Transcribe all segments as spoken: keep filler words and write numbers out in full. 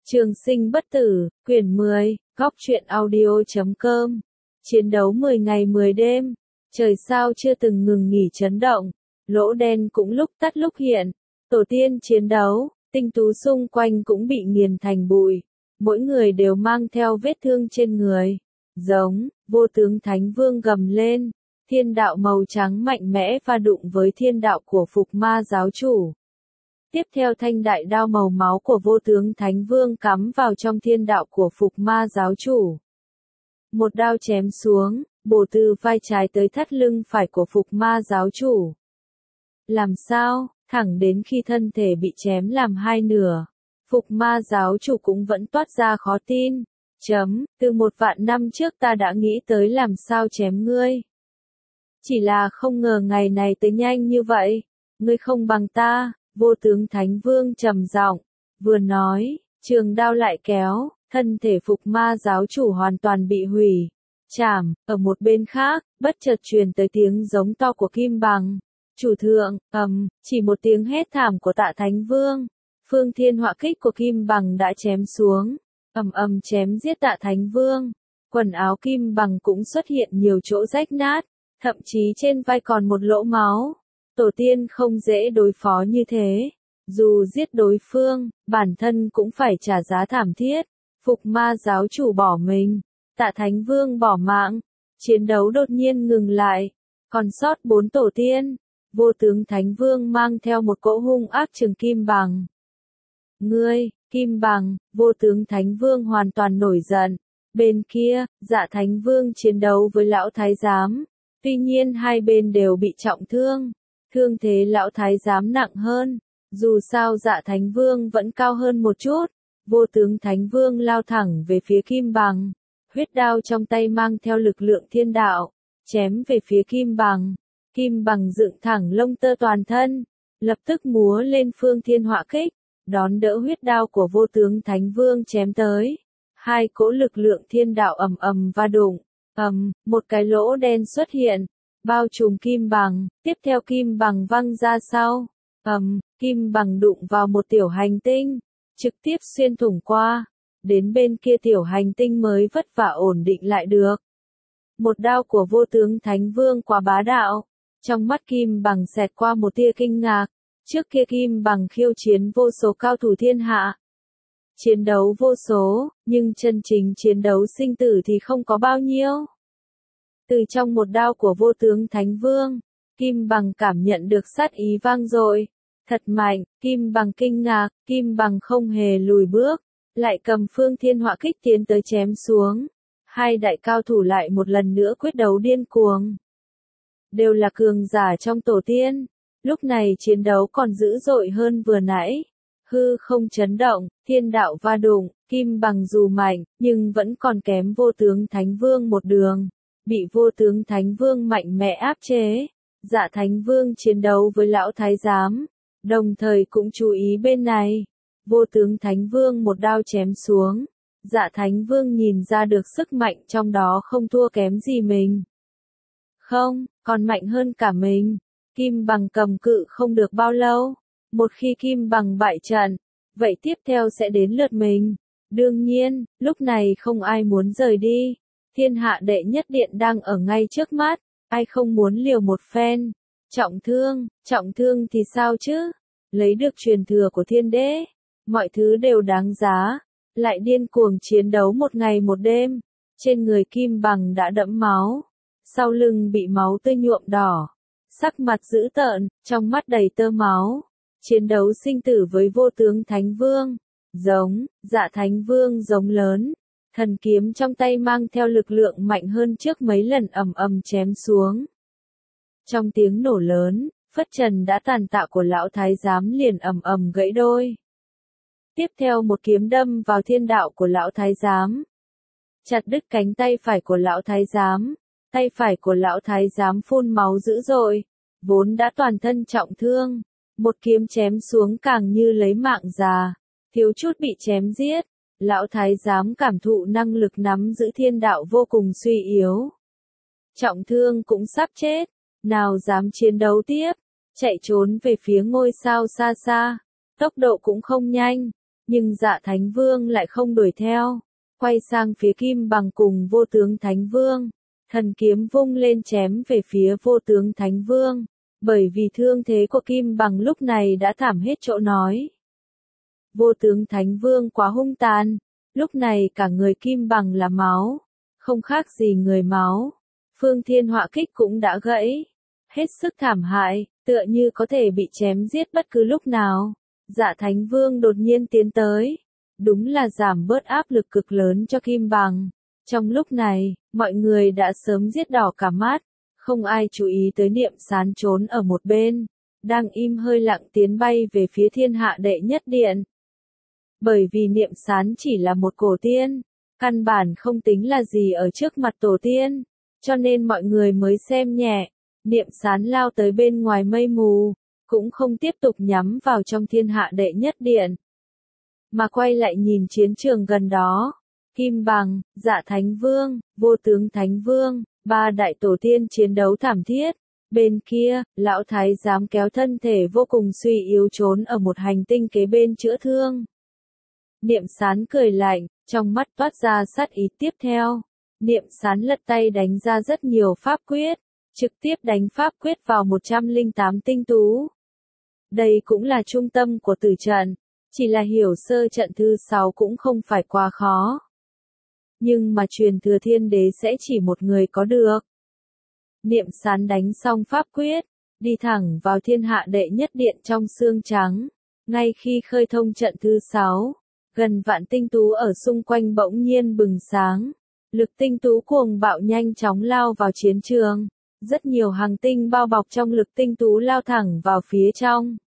Trường sinh bất tử, quyển mười, góc truyện audio chấm com. Chiến đấu mười ngày mười đêm, trời sao chưa từng ngừng nghỉ chấn động, lỗ đen cũng lúc tắt lúc hiện, tổ tiên chiến đấu, tinh tú xung quanh cũng bị nghiền thành bụi, mỗi người đều mang theo vết thương trên người. Giống, vô tướng Thánh Vương gầm lên, thiên đạo màu trắng mạnh mẽ va đụng với thiên đạo của Phục Ma giáo chủ. Tiếp theo thanh đại đao màu máu của vô tướng Thánh Vương cắm vào trong thiên đạo của Phục Ma giáo chủ. Một đao chém xuống, bổ từ vai trái tới thắt lưng phải của Phục Ma giáo chủ. Làm sao, thẳng đến khi thân thể bị chém làm hai nửa, Phục Ma giáo chủ cũng vẫn toát ra khó tin. Chấm, từ một vạn năm trước ta đã nghĩ tới làm sao chém ngươi. Chỉ là không ngờ ngày này tới nhanh như vậy, ngươi không bằng ta. Vô tướng Thánh Vương trầm giọng, vừa nói, trường đao lại kéo, thân thể Phục Ma giáo chủ hoàn toàn bị hủy. Chảm, ở một bên khác, bất chợt truyền tới tiếng giống to của Kim Bằng. Chủ thượng, ầm, chỉ một tiếng hét thảm của Tạ Thánh Vương. Phương thiên họa kích của Kim Bằng đã chém xuống, ầm ầm chém giết Tạ Thánh Vương. Quần áo Kim Bằng cũng xuất hiện nhiều chỗ rách nát, thậm chí trên vai còn một lỗ máu. Tổ tiên không dễ đối phó như thế. Dù giết đối phương, bản thân cũng phải trả giá thảm thiết. Phục Ma giáo chủ bỏ mình, Tạ Thánh Vương bỏ mạng. Chiến đấu đột nhiên ngừng lại. Còn sót bốn tổ tiên. Vô tướng Thánh Vương mang theo một cỗ hung ác trừng Kim Bằng. Ngươi, Kim Bằng, vô tướng Thánh Vương hoàn toàn nổi giận. Bên kia, Dạ Thánh Vương chiến đấu với Lão Thái Giám. Tuy nhiên hai bên đều bị trọng thương. Thương thế Lão Thái Giám nặng hơn, dù sao Dạ Thánh Vương vẫn cao hơn một chút. Vô tướng Thánh Vương lao thẳng về phía Kim Bằng, huyết đao trong tay mang theo lực lượng thiên đạo, chém về phía Kim Bằng. Kim Bằng dựng thẳng lông tơ toàn thân, lập tức múa lên phương thiên họa kích, đón đỡ huyết đao của vô tướng Thánh Vương chém tới. Hai cỗ lực lượng thiên đạo ầm ầm va đụng, ầm, một cái lỗ đen xuất hiện, bao trùm Kim Bằng, tiếp theo Kim Bằng văng ra sau. Ầm, um, Kim Bằng đụng vào một tiểu hành tinh, trực tiếp xuyên thủng qua, đến bên kia tiểu hành tinh mới vất vả ổn định lại được. Một đao của vô tướng Thánh Vương quá bá đạo, trong mắt Kim Bằng xẹt qua một tia kinh ngạc, trước kia Kim Bằng khiêu chiến vô số cao thủ thiên hạ. Chiến đấu vô số, nhưng chân chính chiến đấu sinh tử thì không có bao nhiêu. Từ trong một đao của vô tướng Thánh Vương, Kim Bằng cảm nhận được sát ý vang dội, thật mạnh. Kim Bằng kinh ngạc, Kim Bằng không hề lùi bước, lại cầm phương thiên họa kích tiến tới chém xuống. Hai đại cao thủ lại một lần nữa quyết đấu điên cuồng. Đều là cường giả trong tổ tiên, lúc này chiến đấu còn dữ dội hơn vừa nãy. Hư không chấn động, thiên đạo va đụng, Kim Bằng dù mạnh, nhưng vẫn còn kém vô tướng Thánh Vương một đường. Bị vô tướng Thánh Vương mạnh mẽ áp chế. Dạ Thánh Vương chiến đấu với Lão Thái Giám, đồng thời cũng chú ý bên này. Vô tướng Thánh Vương một đao chém xuống. Dạ Thánh Vương nhìn ra được sức mạnh trong đó không thua kém gì mình. Không, còn mạnh hơn cả mình. Kim Bằng cầm cự không được bao lâu. Một khi Kim Bằng bại trận, vậy tiếp theo sẽ đến lượt mình. Đương nhiên, lúc này không ai muốn rời đi. Thiên hạ đệ nhất điện đang ở ngay trước mắt, ai không muốn liều một phen. Trọng thương, trọng thương thì sao chứ? Lấy được truyền thừa của thiên đế, mọi thứ đều đáng giá. Lại điên cuồng chiến đấu một ngày một đêm. Trên người Kim Bằng đã đẫm máu, sau lưng bị máu tươi nhuộm đỏ, sắc mặt dữ tợn, trong mắt đầy tơ máu. Chiến đấu sinh tử với vô tướng Thánh Vương. Giống, Dạ Thánh Vương giống lớn. Thần kiếm trong tay mang theo lực lượng mạnh hơn trước mấy lần ầm ầm chém xuống. Trong tiếng nổ lớn, phất trần đã tàn tạ của Lão Thái Giám liền ầm ầm gãy đôi. Tiếp theo một kiếm đâm vào thiên đạo của Lão Thái Giám. Chặt đứt cánh tay phải của Lão Thái Giám. Tay phải của Lão Thái Giám phun máu dữ dội, vốn đã toàn thân trọng thương. Một kiếm chém xuống càng như lấy mạng già, thiếu chút bị chém giết. Lão Thái Giám cảm thụ năng lực nắm giữ thiên đạo vô cùng suy yếu. Trọng thương cũng sắp chết, nào dám chiến đấu tiếp, chạy trốn về phía ngôi sao xa xa, tốc độ cũng không nhanh, Nhưng Dạ Thánh Vương lại không đuổi theo, quay sang phía Kim Bằng cùng Vô Tướng Thánh Vương, thần kiếm vung lên chém về phía Vô Tướng Thánh Vương, bởi vì thương thế của Kim Bằng lúc này đã thảm hết chỗ nói. Vô Tướng Thánh Vương quá hung tàn, lúc này cả người Kim Bằng là máu, không khác gì người máu. Phương Thiên Họa Kích cũng đã gãy, hết sức thảm hại, tựa như có thể bị chém giết bất cứ lúc nào. Dạ Thánh Vương đột nhiên tiến tới, đúng là giảm bớt áp lực cực lớn cho Kim Bằng. Trong lúc này, mọi người đã sớm giết đỏ cả mắt, không ai chú ý tới Niệm Sán trốn ở một bên, đang im hơi lặng tiến bay về phía Thiên Hạ Đệ Nhất Điện. Bởi vì Niệm Sán chỉ là một cổ tiên, căn bản không tính là gì ở trước mặt tổ tiên, cho nên mọi người mới xem nhẹ. Niệm Sán lao tới bên ngoài mây mù, cũng không tiếp tục nhắm vào trong Thiên Hạ Đệ Nhất Điện, mà quay lại nhìn chiến trường gần đó. Kim Bằng, Dạ Thánh Vương, Vô Tướng Thánh Vương, ba đại tổ tiên chiến đấu thảm thiết. Bên kia, lão thái giám kéo thân thể vô cùng suy yếu trốn ở một hành tinh kế bên chữa thương. Niệm Sán cười lạnh, trong mắt toát ra sát ý tiếp theo. Niệm Sán lật tay đánh ra rất nhiều pháp quyết, trực tiếp đánh pháp quyết vào một trăm lẻ tám tinh tú. Đây cũng là trung tâm của tử trận, chỉ là hiểu sơ trận thứ sáu cũng không phải quá khó. Nhưng mà truyền thừa thiên đế sẽ chỉ một người có được. Niệm Sán đánh xong pháp quyết, đi thẳng vào Thiên Hạ Đệ Nhất Điện trong xương trắng. Ngay khi khơi thông trận thứ sáu, gần vạn tinh tú ở xung quanh bỗng nhiên bừng sáng. Lực tinh tú cuồng bạo nhanh chóng lao vào chiến trường. Rất nhiều hành tinh bao bọc trong lực tinh tú lao thẳng vào phía trong.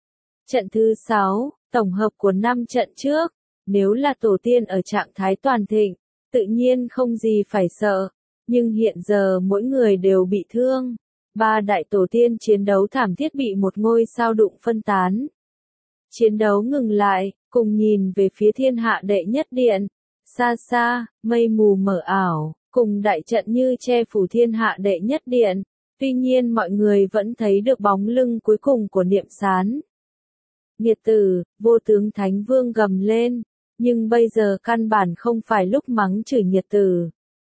Trận thứ sáu, tổng hợp của năm trận trước, nếu là tổ tiên ở trạng thái toàn thịnh, tự nhiên không gì phải sợ, nhưng hiện giờ mỗi người đều bị thương. Ba đại tổ tiên chiến đấu thảm thiết bị một ngôi sao đụng phân tán. Chiến đấu ngừng lại, cùng nhìn về phía Thiên Hạ Đệ Nhất Điện. Xa xa, mây mù mờ ảo, cùng đại trận như che phủ Thiên Hạ Đệ Nhất Điện. Tuy nhiên mọi người vẫn thấy được bóng lưng cuối cùng của Niệm Sán. Nghiệt tử, Vô Tướng Thánh Vương gầm lên, nhưng bây giờ căn bản không phải lúc mắng chửi nghiệt tử.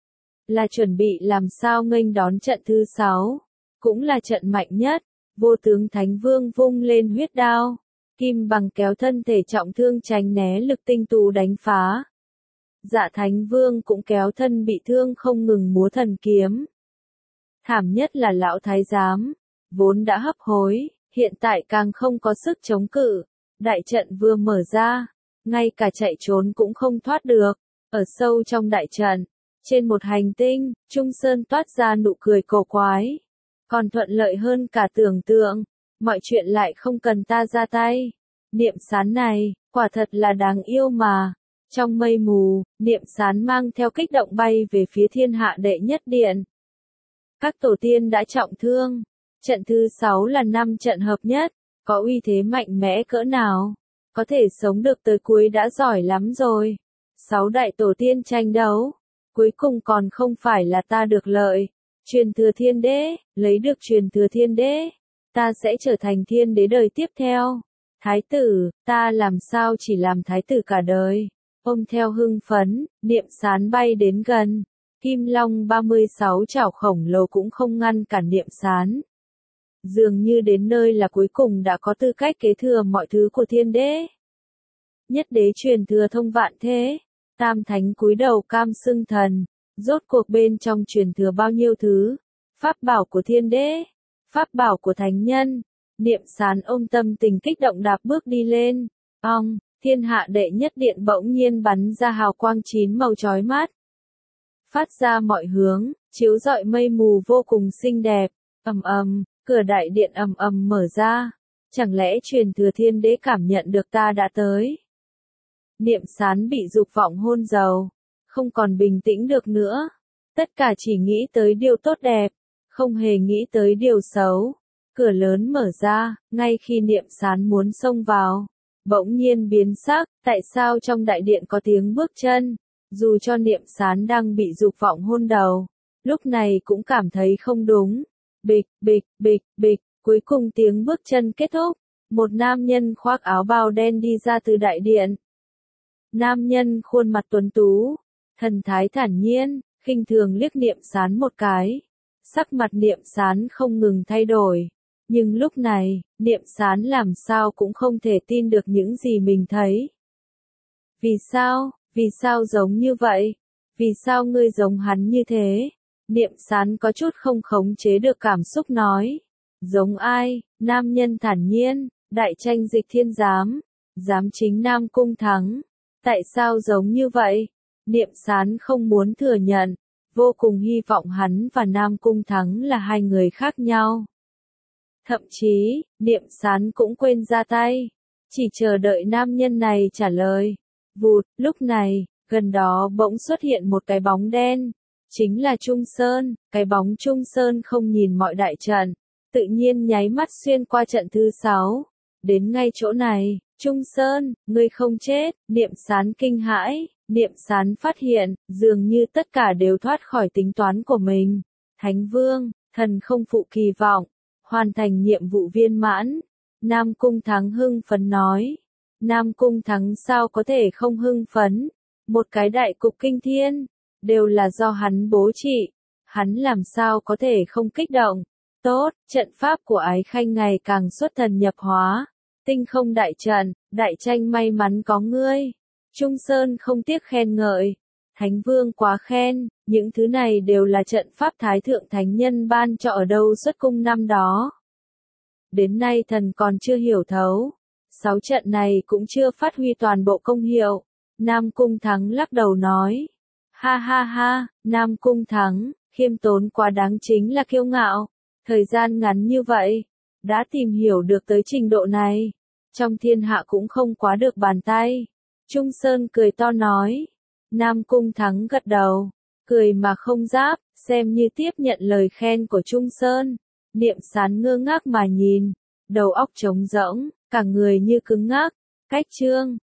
Là chuẩn bị làm sao nghênh đón trận thứ sáu, cũng là trận mạnh nhất. Vô Tướng Thánh Vương vung lên huyết đao, Kim Bằng kéo thân thể trọng thương tránh né lực tinh tú đánh phá. Dạ Thánh Vương cũng kéo thân bị thương không ngừng múa thần kiếm. Thảm nhất là lão thái giám, vốn đã hấp hối, hiện tại càng không có sức chống cự. Đại trận vừa mở ra, ngay cả chạy trốn cũng không thoát được. Ở sâu trong đại trận, trên một hành tinh, Trung Sơn toát ra nụ cười cổ quái. Còn thuận lợi hơn cả tưởng tượng, mọi chuyện lại không cần ta ra tay. Niệm Sán này, quả thật là đáng yêu mà. Trong mây mù, Niệm Sán mang theo kích động bay về phía Thiên Hạ Đệ Nhất Điện. Các tổ tiên đã trọng thương. Trận thứ sáu là năm trận hợp nhất, có uy thế mạnh mẽ cỡ nào. Có thể sống được tới cuối đã giỏi lắm rồi. Sáu đại tổ tiên tranh đấu. Cuối cùng còn không phải là ta được lợi. Truyền thừa thiên đế, lấy được truyền thừa thiên đế. Ta sẽ trở thành thiên đế đời tiếp theo. Thái tử, ta làm sao chỉ làm thái tử cả đời. Ôm theo hưng phấn, Niệm Sán bay đến gần. Kim Long ba mươi sáu chảo khổng lồ cũng không ngăn cản Niệm Sán. Dường như đến nơi là cuối cùng đã có tư cách kế thừa mọi thứ của thiên đế. Nhất đế truyền thừa thông vạn thế. Tam thánh cúi đầu cam xưng thần. Rốt cuộc bên trong truyền thừa bao nhiêu thứ. Pháp bảo của thiên đế. Pháp bảo của thánh nhân. Niệm Sán ôm tâm tình kích động đạp bước đi lên. Ong, Thiên Hạ Đệ Nhất Điện bỗng nhiên bắn ra hào quang chín màu chói mắt. Phát ra mọi hướng, chiếu rọi mây mù vô cùng xinh đẹp. Ầm ầm, cửa đại điện ầm ầm mở ra. Chẳng lẽ truyền thừa thiên đế cảm nhận được ta đã tới? Niệm Sán bị dục vọng hôn dầu, không còn bình tĩnh được nữa. Tất cả chỉ nghĩ tới điều tốt đẹp, không hề nghĩ tới điều xấu. Cửa lớn mở ra, ngay khi Niệm Sán muốn xông vào, bỗng nhiên biến sắc. Tại sao trong đại điện có tiếng bước chân? Dù cho Niệm Sán đang bị dục vọng hôn đầu, lúc này cũng cảm thấy không đúng. Bịch, bịch, bịch, bịch, cuối cùng tiếng bước chân kết thúc. Một nam nhân khoác áo bào đen đi ra từ đại điện. Nam nhân khuôn mặt tuấn tú, thần thái thản nhiên, khinh thường liếc Niệm Sán một cái. Sắc mặt Niệm Sán không ngừng thay đổi. Nhưng lúc này, Niệm Sán làm sao cũng không thể tin được những gì mình thấy. Vì sao, vì sao giống như vậy? Vì sao ngươi giống hắn như thế? Niệm Sán có chút không khống chế được cảm xúc nói. Giống ai? Nam nhân thản nhiên, đại tranh dịch thiên giám, giám chính Nam Cung Thắng. Tại sao giống như vậy? Niệm Sán không muốn thừa nhận, vô cùng hy vọng hắn và Nam Cung Thắng là hai người khác nhau. Thậm chí, Niệm Sán cũng quên ra tay, chỉ chờ đợi nam nhân này trả lời. Vụt, lúc này, gần đó bỗng xuất hiện một cái bóng đen, chính là Trung Sơn. Cái bóng Trung Sơn không nhìn mọi đại trận, tự nhiên nháy mắt xuyên qua trận thứ sáu, đến ngay chỗ này. Trung Sơn, ngươi không chết. Niệm Sán kinh hãi, Niệm Sán phát hiện, dường như tất cả đều thoát khỏi tính toán của mình. Thánh Vương, thần không phụ kỳ vọng, hoàn thành nhiệm vụ viên mãn. Nam Cung Thắng hưng phấn nói. Nam Cung Thắng sao có thể không hưng phấn? Một cái đại cục kinh thiên, đều là do hắn bố trị. Hắn làm sao có thể không kích động? Tốt, trận pháp của Ái Khanh ngày càng xuất thần nhập hóa. Tinh không đại trận, đại tranh may mắn có ngươi. Trung Sơn không tiếc khen ngợi. Thánh Vương quá khen, những thứ này đều là trận pháp Thái Thượng Thánh Nhân ban cho ở đâu xuất cung năm đó. Đến nay thần còn chưa hiểu thấu. Sáu trận này cũng chưa phát huy toàn bộ công hiệu. Nam Cung Thắng lắc đầu nói. Ha ha ha, Nam Cung Thắng, khiêm tốn quá đáng chính là kiêu ngạo. Thời gian ngắn như vậy, đã tìm hiểu được tới trình độ này. Trong thiên hạ cũng không quá được bàn tay. Trung Sơn cười to nói. Nam Cung Thắng gật đầu, cười mà không giáp, xem như tiếp nhận lời khen của Trung Sơn. Niệm Sán ngơ ngác mà nhìn, đầu óc trống rỗng, cả người như cứng ngắc. Cách chương